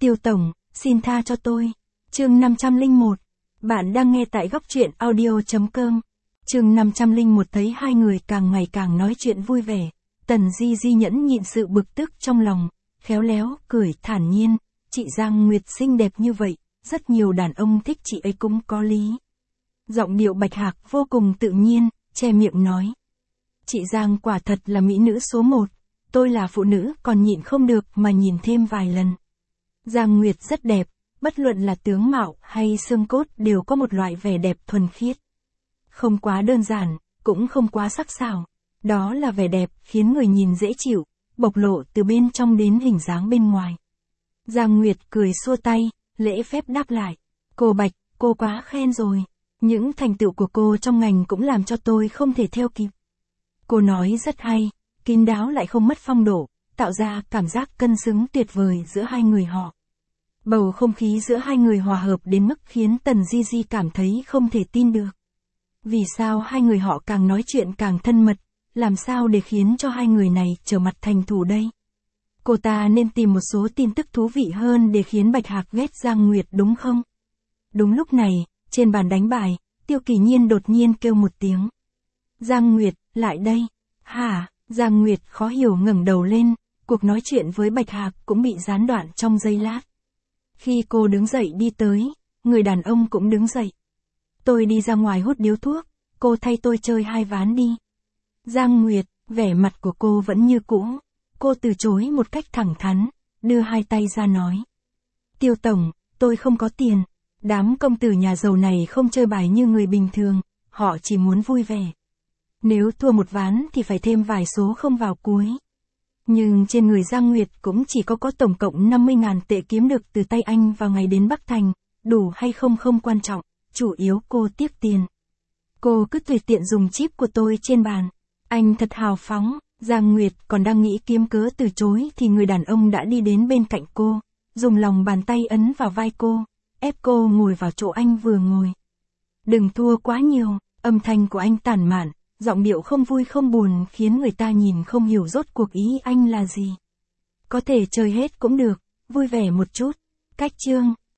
Tiêu tổng, xin tha cho tôi. Chương 501. Bạn đang nghe tại góc truyện audio.com. Chương 501 thấy hai người càng ngày càng nói chuyện vui vẻ. Tần Di Di nhẫn nhịn sự bực tức trong lòng, khéo léo, cười thản nhiên. Chị Giang Nguyệt xinh đẹp như vậy, rất nhiều đàn ông thích chị ấy cũng có lý. Giọng điệu Bạch Hạc vô cùng tự nhiên, che miệng nói. Chị Giang quả thật là mỹ nữ số 1. Tôi là phụ nữ còn nhịn không được mà nhìn thêm vài lần. Giang Nguyệt rất đẹp, bất luận là tướng mạo hay xương cốt đều có một loại vẻ đẹp thuần khiết. Không quá đơn giản, cũng không quá sắc sảo. Đó là vẻ đẹp khiến người nhìn dễ chịu, bộc lộ từ bên trong đến hình dáng bên ngoài. Giang Nguyệt cười xua tay, lễ phép đáp lại. Cô Bạch, cô quá khen rồi. Những thành tựu của cô trong ngành cũng làm cho tôi không thể theo kịp. Cô nói rất hay, kín đáo lại không mất phong độ, tạo ra cảm giác cân xứng tuyệt vời giữa hai người họ. Bầu không khí giữa hai người hòa hợp đến mức khiến Tần Di Di cảm thấy không thể tin được. Vì sao hai người họ càng nói chuyện càng thân mật, làm sao để khiến cho hai người này trở mặt thành thù đây? Cô ta nên tìm một số tin tức thú vị hơn để khiến Bạch Hạc ghét Giang Nguyệt đúng không? Đúng lúc này, trên bàn đánh bài, Tiêu Kỳ Nhiên đột nhiên kêu một tiếng. Giang Nguyệt, lại đây. Hả? Giang Nguyệt khó hiểu ngẩng đầu lên, cuộc nói chuyện với Bạch Hạc cũng bị gián đoạn trong giây lát. Khi cô đứng dậy đi tới, người đàn ông cũng đứng dậy. Tôi đi ra ngoài hút điếu thuốc, cô thay tôi chơi 2 ván đi. Giang Nguyệt, vẻ mặt của cô vẫn như cũ. Cô từ chối một cách thẳng thắn, đưa 2 tay ra nói. Tiêu tổng, tôi không có tiền. Đám công tử nhà giàu này không chơi bài như người bình thường, họ chỉ muốn vui vẻ. Nếu thua một ván thì phải thêm vài số không vào cuối. Nhưng trên người Giang Nguyệt cũng chỉ có tổng cộng 50.000 tệ kiếm được từ tay anh vào ngày đến Bắc Thành, đủ hay không không quan trọng, chủ yếu cô tiếc tiền. Cô cứ tùy tiện dùng chip của tôi trên bàn. Anh thật hào phóng. Giang Nguyệt còn đang nghĩ kiếm cớ từ chối thì người đàn ông đã đi đến bên cạnh cô, dùng lòng bàn tay ấn vào vai cô, ép cô ngồi vào chỗ anh vừa ngồi. Đừng thua quá nhiều, âm thanh của anh tản mạn, giọng điệu không vui không buồn khiến người ta nhìn không hiểu rốt cuộc ý anh là gì. Có thể chơi hết cũng được, vui vẻ một chút. Cách chương